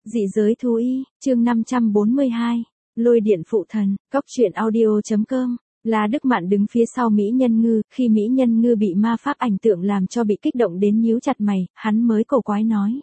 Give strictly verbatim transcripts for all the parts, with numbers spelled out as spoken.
Dị giới thú y, chương năm trăm bốn mươi hai, lôi điện phụ thần, cóc truyện audio.com. Là Đức Mạn đứng phía sau Mỹ Nhân Ngư, khi Mỹ Nhân Ngư bị ma pháp ảnh tượng làm cho bị kích động đến nhíu chặt mày, hắn mới cổ quái nói.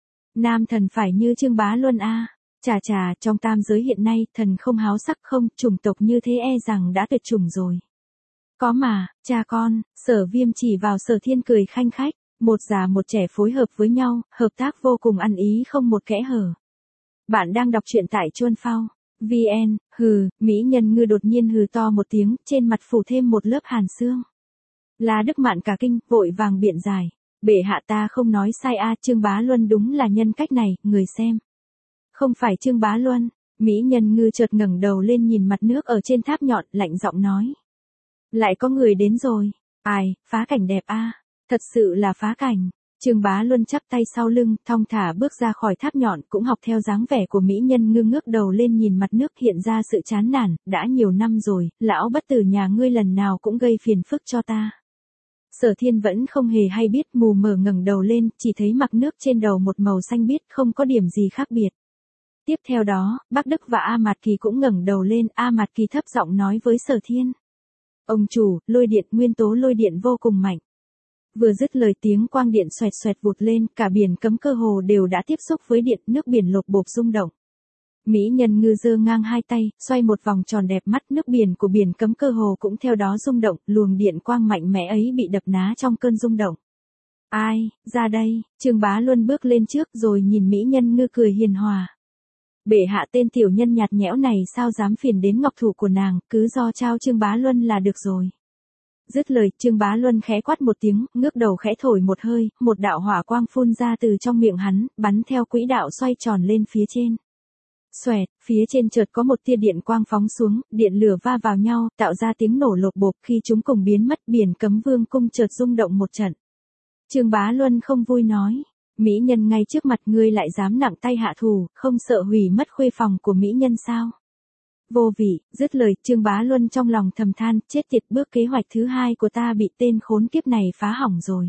Nam thần phải như Trương Bá Luân a à. Chà chà, trong tam giới hiện nay, thần không háo sắc không, chủng tộc như thế e rằng đã tuyệt chủng rồi. Có mà, cha con, Sở Viêm chỉ vào Sở Thiên cười khanh khách, một già một trẻ phối hợp với nhau, hợp tác vô cùng ăn ý không một kẽ hở. Bạn đang đọc truyện tại Chuan Phao. vn, hừ, Mỹ Nhân Ngư đột nhiên hừ to một tiếng, trên mặt phủ thêm một lớp hàn xương. Là Đức Mạn cả kinh, vội vàng biện giải. Bệ hạ ta không nói sai a, Trương Bá Luân đúng là nhân cách này, người xem. Không phải Trương Bá Luân, Mỹ Nhân Ngư chợt ngẩng đầu lên nhìn mặt nước ở trên tháp nhọn, lạnh giọng nói. Lại có người đến rồi, ai, phá cảnh đẹp a, thật sự là phá cảnh. Trương Bá Luân chắp tay sau lưng, thong thả bước ra khỏi tháp nhọn, cũng học theo dáng vẻ của Mỹ Nhân Ngư ngước đầu lên nhìn mặt nước hiện ra sự chán nản, đã nhiều năm rồi, lão bất tử nhà ngươi lần nào cũng gây phiền phức cho ta. Sở Thiên vẫn không hề hay biết, mù mờ ngẩng đầu lên, chỉ thấy mặt nước trên đầu một màu xanh biếc, không có điểm gì khác biệt. Tiếp theo đó, Bắc Đức và A Mạt Kỳ cũng ngẩng đầu lên, A Mạt Kỳ thấp giọng nói với Sở Thiên. Ông chủ, lôi điện, nguyên tố lôi điện vô cùng mạnh. Vừa dứt lời tiếng quang điện xoẹt xoẹt vụt lên, cả biển cấm cơ hồ đều đã tiếp xúc với điện, nước biển lột bột rung động. Mỹ Nhân Ngư giơ ngang hai tay, xoay một vòng tròn đẹp mắt, nước biển của biển cấm cơ hồ cũng theo đó rung động, luồng điện quang mạnh mẽ ấy bị đập ná trong cơn rung động. Ai, ra đây, Trương Bá Luân bước lên trước rồi nhìn Mỹ Nhân Ngư cười hiền hòa. Bệ hạ tên tiểu nhân nhạt nhẽo này sao dám phiền đến ngọc thủ của nàng, cứ do trao Trương Bá Luân là được rồi. Dứt lời, Trương Bá Luân khẽ quát một tiếng, ngước đầu khẽ thổi một hơi, một đạo hỏa quang phun ra từ trong miệng hắn, bắn theo quỹ đạo xoay tròn lên phía trên. Xoẹt, phía trên chợt có một tia điện quang phóng xuống, điện lửa va vào nhau, tạo ra tiếng nổ lột bột, khi chúng cùng biến mất, biển cấm vương cung chợt rung động một trận. Trương Bá Luân không vui nói, Mỹ nhân ngay trước mặt ngươi lại dám nặng tay hạ thủ, không sợ hủy mất khuê phòng của Mỹ nhân sao? Vô vị, dứt lời, Trương Bá Luân trong lòng thầm than, chết tiệt, bước kế hoạch thứ hai của ta bị tên khốn kiếp này phá hỏng rồi.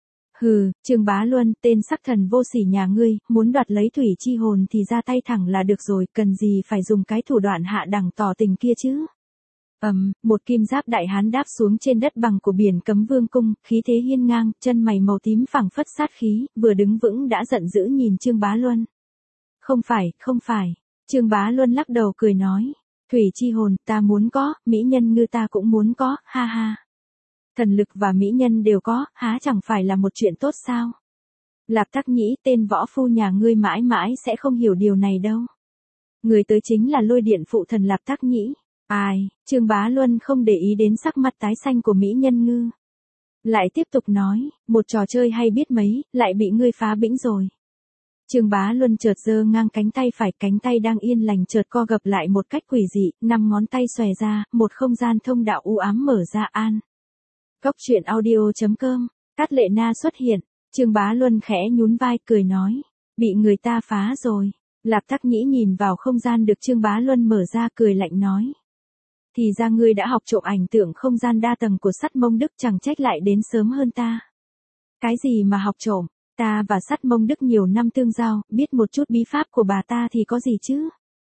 Hừ, Trương Bá Luân, tên sắc thần vô sỉ nhà ngươi, muốn đoạt lấy thủy chi hồn thì ra tay thẳng là được rồi, cần gì phải dùng cái thủ đoạn hạ đẳng tỏ tình kia chứ? Ầm, um, một kim giáp đại hán đáp xuống trên đất bằng của biển cấm vương cung, khí thế hiên ngang, chân mày màu tím phảng phất sát khí, vừa đứng vững đã giận dữ nhìn Trương Bá Luân. Không phải, không phải, Trương Bá Luân lắc đầu cười nói, thủy chi hồn ta muốn có, Mỹ Nhân Ngư ta cũng muốn có, ha ha. Thần lực và mỹ nhân đều có, há chẳng phải là một chuyện tốt sao? Lạp Tắc Nhĩ, tên võ phu nhà ngươi mãi mãi sẽ không hiểu điều này đâu. Người tới chính là lôi điện phụ thần Lạp Tắc Nhĩ. Ai, Trương Bá Luân không để ý đến sắc mặt tái xanh của Mỹ Nhân Ngư. Lại tiếp tục nói, một trò chơi hay biết mấy, lại bị ngươi phá bĩnh rồi. Trương Bá Luân chợt giơ ngang cánh tay phải, cánh tay đang yên lành chợt co gập lại một cách quỷ dị, năm ngón tay xòe ra, một không gian thông đạo u ám mở ra an. Cóc truyện audio.com, Cát Lệ Na xuất hiện, Trương Bá Luân khẽ nhún vai cười nói, bị người ta phá rồi. Lạp Tắc Nhĩ nhìn vào không gian được Trương Bá Luân mở ra cười lạnh nói. Thì ra ngươi đã học trộm ảnh tượng không gian đa tầng của Sắt Mông Đức, chẳng trách lại đến sớm hơn ta. Cái gì mà học trộm, ta và Sắt Mông Đức nhiều năm tương giao, biết một chút bí pháp của bà ta thì có gì chứ.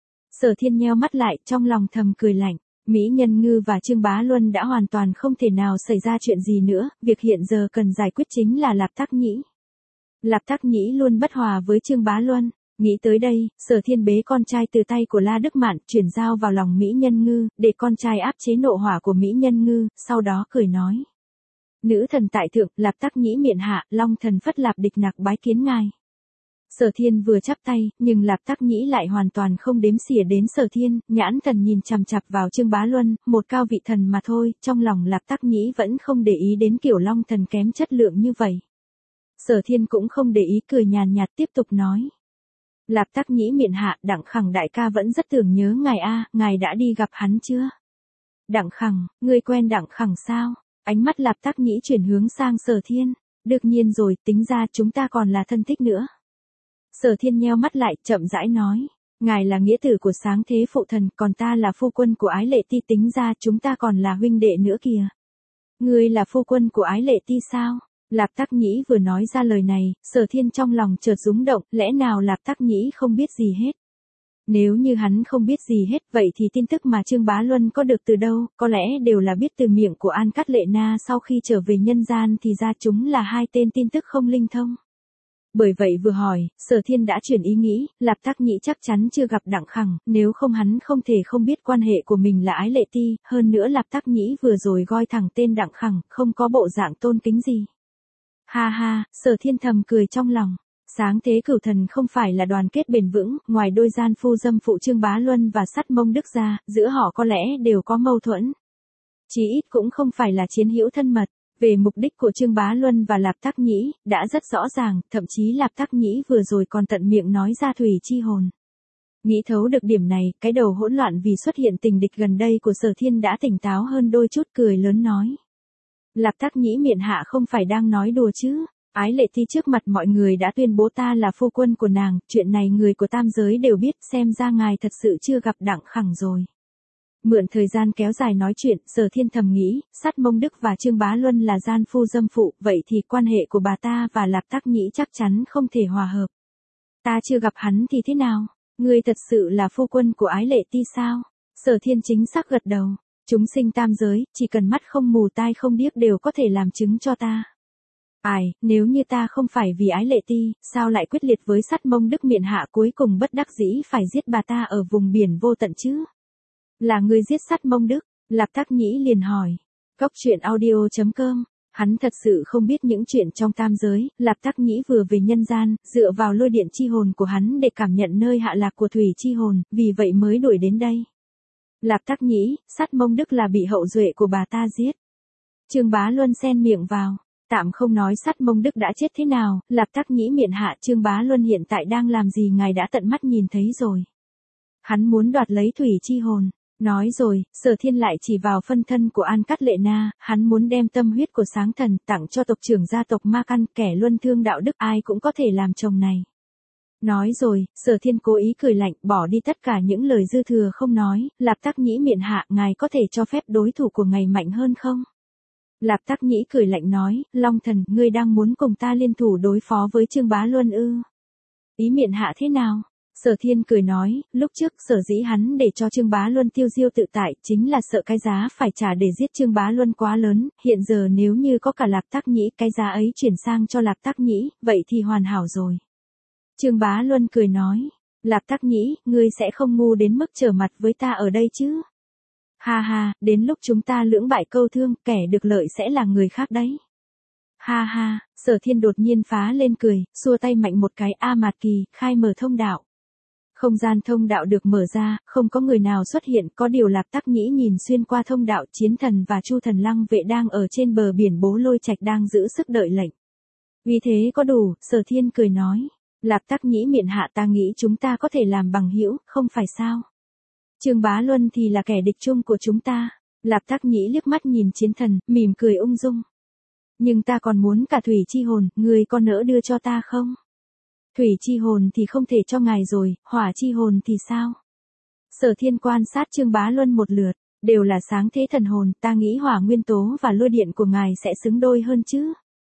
Sở Thiên nheo mắt lại, trong lòng thầm cười lạnh. Mỹ Nhân Ngư và Trương Bá Luân đã hoàn toàn không thể nào xảy ra chuyện gì nữa, việc hiện giờ cần giải quyết chính là Lạp Tắc Nhĩ. Lạp Tắc Nhĩ luôn bất hòa với Trương Bá Luân, nghĩ tới đây, Sở Thiên bế con trai từ tay của La Đức Mạn, chuyển giao vào lòng Mỹ Nhân Ngư, để con trai áp chế nộ hỏa của Mỹ Nhân Ngư, sau đó cười nói. Nữ thần tại thượng, Lạp Tắc Nhĩ miện hạ, Long thần Phất Lạp địch nặc bái kiến ngài. Sở Thiên vừa chắp tay, nhưng Lạp Tắc Nhĩ lại hoàn toàn không đếm xỉa đến Sở Thiên, nhãn thần nhìn chằm chằm vào Trương Bá Luân, một cao vị thần mà thôi, trong lòng Lạp Tắc Nhĩ vẫn không để ý đến kiểu Long thần kém chất lượng như vậy. Sở Thiên cũng không để ý, cười nhàn nhạt tiếp tục nói. Lạp Tắc Nhĩ miện hạ, Đặng Khẳng đại ca vẫn rất tưởng nhớ ngài a, ngài đã đi gặp hắn chưa? Đặng Khẳng, ngươi quen Đặng Khẳng sao? Ánh mắt Lạp Tắc Nhĩ chuyển hướng sang Sở Thiên, đương nhiên rồi, tính ra chúng ta còn là thân thích nữa. Sở Thiên nheo mắt lại, chậm rãi nói, ngài là nghĩa tử của sáng thế phụ thần, còn ta là phu quân của Ái Lệ Ti, tính ra chúng ta còn là huynh đệ nữa kìa. Ngươi là phu quân của Ái Lệ Ti sao? Lạp Tắc Nhĩ vừa nói ra lời này, Sở Thiên trong lòng chợt rúng động, lẽ nào Lạp Tắc Nhĩ không biết gì hết? Nếu như hắn không biết gì hết, vậy thì tin tức mà Trương Bá Luân có được từ đâu, có lẽ đều là biết từ miệng của An Cát Lệ Na sau khi trở về nhân gian thì ra chúng là hai tên tin tức không linh thông. Bởi vậy vừa hỏi, Sở Thiên đã chuyển ý nghĩ, Lạp Tắc Nhĩ chắc chắn chưa gặp Đặng Khẳng, nếu không hắn không thể không biết quan hệ của mình là Ái Lệ Ti, hơn nữa Lạp Tắc Nhĩ vừa rồi gọi thẳng tên Đặng Khẳng, không có bộ dạng tôn kính gì. Ha ha, Sở Thiên thầm cười trong lòng. Sáng thế cửu thần không phải là đoàn kết bền vững, ngoài đôi gian phu dâm phụ Trương Bá Luân và Sắt Mông Đức ra, giữa họ có lẽ đều có mâu thuẫn. Chí ít cũng không phải là chiến hữu thân mật. Về mục đích của Trương Bá Luân và Lạp Tắc Nhĩ, đã rất rõ ràng, thậm chí Lạp Tắc Nhĩ vừa rồi còn tận miệng nói ra thủy chi hồn. Nghĩ thấu được điểm này, cái đầu hỗn loạn vì xuất hiện tình địch gần đây của Sở Thiên đã tỉnh táo hơn đôi chút, cười lớn nói. Lạp Tắc Nhĩ miệng hạ không phải đang nói đùa chứ? Ái Lệ Ti trước mặt mọi người đã tuyên bố ta là phu quân của nàng, chuyện này người của tam giới đều biết, xem ra ngài thật sự chưa gặp Đặng Khẳng rồi. Mượn thời gian kéo dài nói chuyện, Sở Thiên thầm nghĩ, Sắt Mông Đức và Trương Bá Luân là gian phu dâm phụ, vậy thì quan hệ của bà ta và Lạp Tắc Nhĩ chắc chắn không thể hòa hợp. Ta chưa gặp hắn thì thế nào? Ngươi thật sự là phu quân của Ái Lệ Ti sao? Sở Thiên chính xác gật đầu. Chúng sinh tam giới, chỉ cần mắt không mù tai không điếc đều có thể làm chứng cho ta. Ai, nếu như ta không phải vì Ái Lệ Ti, sao lại quyết liệt với Sắt Mông Đức miện hạ cuối cùng bất đắc dĩ phải giết bà ta ở vùng biển vô tận chứ? Là người giết Sắt Mông Đức? Lạp Tắc Nhĩ liền hỏi. Cốc truyện audio chấm com. Hắn thật sự không biết những chuyện trong tam giới, Lạp Tắc Nhĩ vừa về nhân gian, dựa vào lôi điện chi hồn của hắn để cảm nhận nơi hạ lạc của thủy chi hồn, vì vậy mới đuổi đến đây. Lạp Tắc Nhĩ, Sắt Mông Đức là bị hậu duệ của bà ta giết. Trương Bá Luân xen miệng vào. Tạm không nói Sắt Mông Đức đã chết thế nào, Lạp Tắc Nhĩ miệng hạ Trương Bá Luân hiện tại đang làm gì ngài đã tận mắt nhìn thấy rồi. Hắn muốn đoạt lấy thủy chi hồn. Nói rồi, Sở Thiên lại chỉ vào phân thân của An Cát Lệ Na, hắn muốn đem tâm huyết của sáng thần tặng cho tộc trưởng gia tộc Ma Căn, kẻ luân thương đạo đức ai cũng có thể làm chồng này. Nói rồi, Sở Thiên cố ý cười lạnh, bỏ đi tất cả những lời dư thừa không nói, Lạp Tắc Nhĩ miện hạ, ngài có thể cho phép đối thủ của ngài mạnh hơn không? Lạp Tắc Nhĩ cười lạnh nói, Long Thần, ngươi đang muốn cùng ta liên thủ đối phó với Trương Bá Luân ư? Ý miện hạ thế nào? Sở Thiên cười nói, lúc trước sở dĩ hắn để cho Trương Bá Luân tiêu diêu tự tại, chính là sợ cái giá phải trả để giết Trương Bá Luân quá lớn, hiện giờ nếu như có cả Lạp Tắc Nhĩ, cái giá ấy chuyển sang cho Lạp Tắc Nhĩ, vậy thì hoàn hảo rồi. Trương Bá Luân cười nói, Lạp Tắc Nhĩ, ngươi sẽ không ngu đến mức trở mặt với ta ở đây chứ? Ha ha, đến lúc chúng ta lưỡng bại câu thương, kẻ được lợi sẽ là người khác đấy. Ha ha, Sở Thiên đột nhiên phá lên cười, xua tay mạnh một cái, A Mạt Kỳ, khai mở thông đạo. Không gian thông đạo được mở ra, không có người nào xuất hiện, có điều Lạp Tắc Nhĩ nhìn xuyên qua thông đạo, Chiến Thần và Chu Thần Lăng Vệ đang ở trên bờ biển Bố Lôi Trạch đang giữ sức đợi lệnh. Vì thế có đủ, Sở Thiên cười nói, Lạp Tắc Nhĩ miện hạ, ta nghĩ chúng ta có thể làm bằng hữu, không phải sao? Trương Bá Luân thì là kẻ địch chung của chúng ta. Lạp Tắc Nhĩ liếc mắt nhìn Chiến Thần, mỉm cười ung dung. Nhưng ta còn muốn cả thủy chi hồn, ngươi có nỡ đưa cho ta không? Thủy chi hồn thì không thể cho ngài rồi, hỏa chi hồn thì sao? Sở Thiên quan sát Trương Bá Luân một lượt, đều là sáng thế thần hồn, ta nghĩ hỏa nguyên tố và lôi điện của ngài sẽ xứng đôi hơn chứ.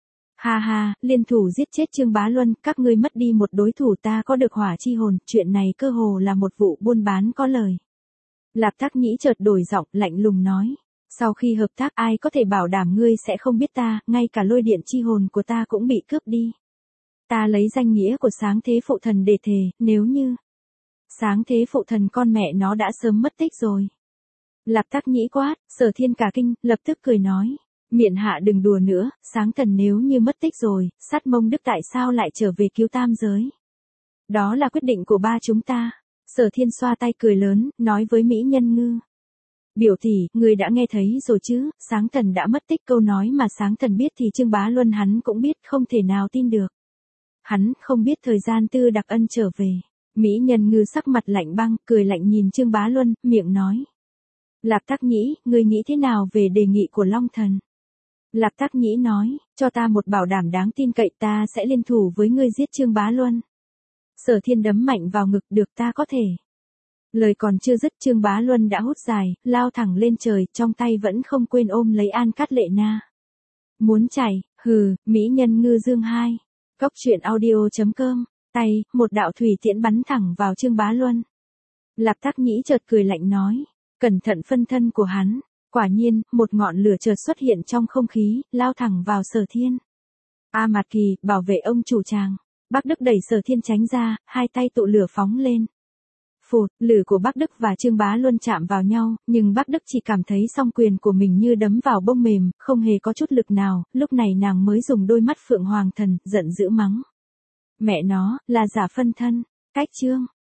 Ha ha, liên thủ giết chết Trương Bá Luân, các ngươi mất đi một đối thủ, ta có được hỏa chi hồn, chuyện này cơ hồ là một vụ buôn bán có lời. Lạp Tắc Nhĩ chợt đổi giọng, lạnh lùng nói, sau khi hợp tác ai có thể bảo đảm ngươi sẽ không biết ta, ngay cả lôi điện chi hồn của ta cũng bị cướp đi. Ta lấy danh nghĩa của sáng thế phụ thần để thề, nếu như sáng thế phụ thần con mẹ nó đã sớm mất tích rồi. Lạp Tắc Nhĩ quát, Sở Thiên cả kinh, lập tức cười nói, miện hạ đừng đùa nữa, sáng thần nếu như mất tích rồi, Sắt Mông Đức tại sao lại trở về cứu tam giới? Đó là quyết định của ba chúng ta. Sở Thiên xoa tay cười lớn, nói với Mỹ Nhân Ngư. Biểu tỷ, người đã nghe thấy rồi chứ, sáng thần đã mất tích, câu nói mà sáng thần biết thì Trương Bá Luân hắn cũng biết, không thể nào tin được. Hắn không biết thời gian Tư Đặc Ân trở về. Mỹ Nhân Ngư sắc mặt lạnh băng, cười lạnh nhìn Trương Bá Luân, miệng nói. Lạp Tắc Nhĩ, ngươi nghĩ thế nào về đề nghị của Long Thần? Lạp Tắc Nhĩ nói, cho ta một bảo đảm đáng tin cậy, ta sẽ liên thủ với ngươi giết Trương Bá Luân. Sở Thiên đấm mạnh vào ngực, được, ta có thể. Lời còn chưa dứt, Trương Bá Luân đã hút dài, lao thẳng lên trời, trong tay vẫn không quên ôm lấy An Cát Lệ Na. Muốn chạy, Hừ, mỹ nhân ngư dương hai. Cốc truyện audio.com. Tay, một đạo thủy tiễn bắn thẳng vào Trương Bá Luân. Lạp Tác Nhĩ chợt cười lạnh nói. Cẩn thận phân thân của hắn. Quả nhiên, một ngọn lửa chợt xuất hiện trong không khí, lao thẳng vào Sở Thiên. A Mạt Kỳ, bảo vệ ông chủ chàng. Bác Đức đẩy Sở Thiên tránh ra, hai tay tụ lửa phóng lên. Phụt, lửa của Bác Đức và Trương Bá Luân chạm vào nhau, nhưng Bác Đức chỉ cảm thấy song quyền của mình như đấm vào bông mềm, không hề có chút lực nào, lúc này nàng mới dùng đôi mắt phượng hoàng thần, giận dữ mắng. Mẹ nó, là giả phân thân, cách Trương.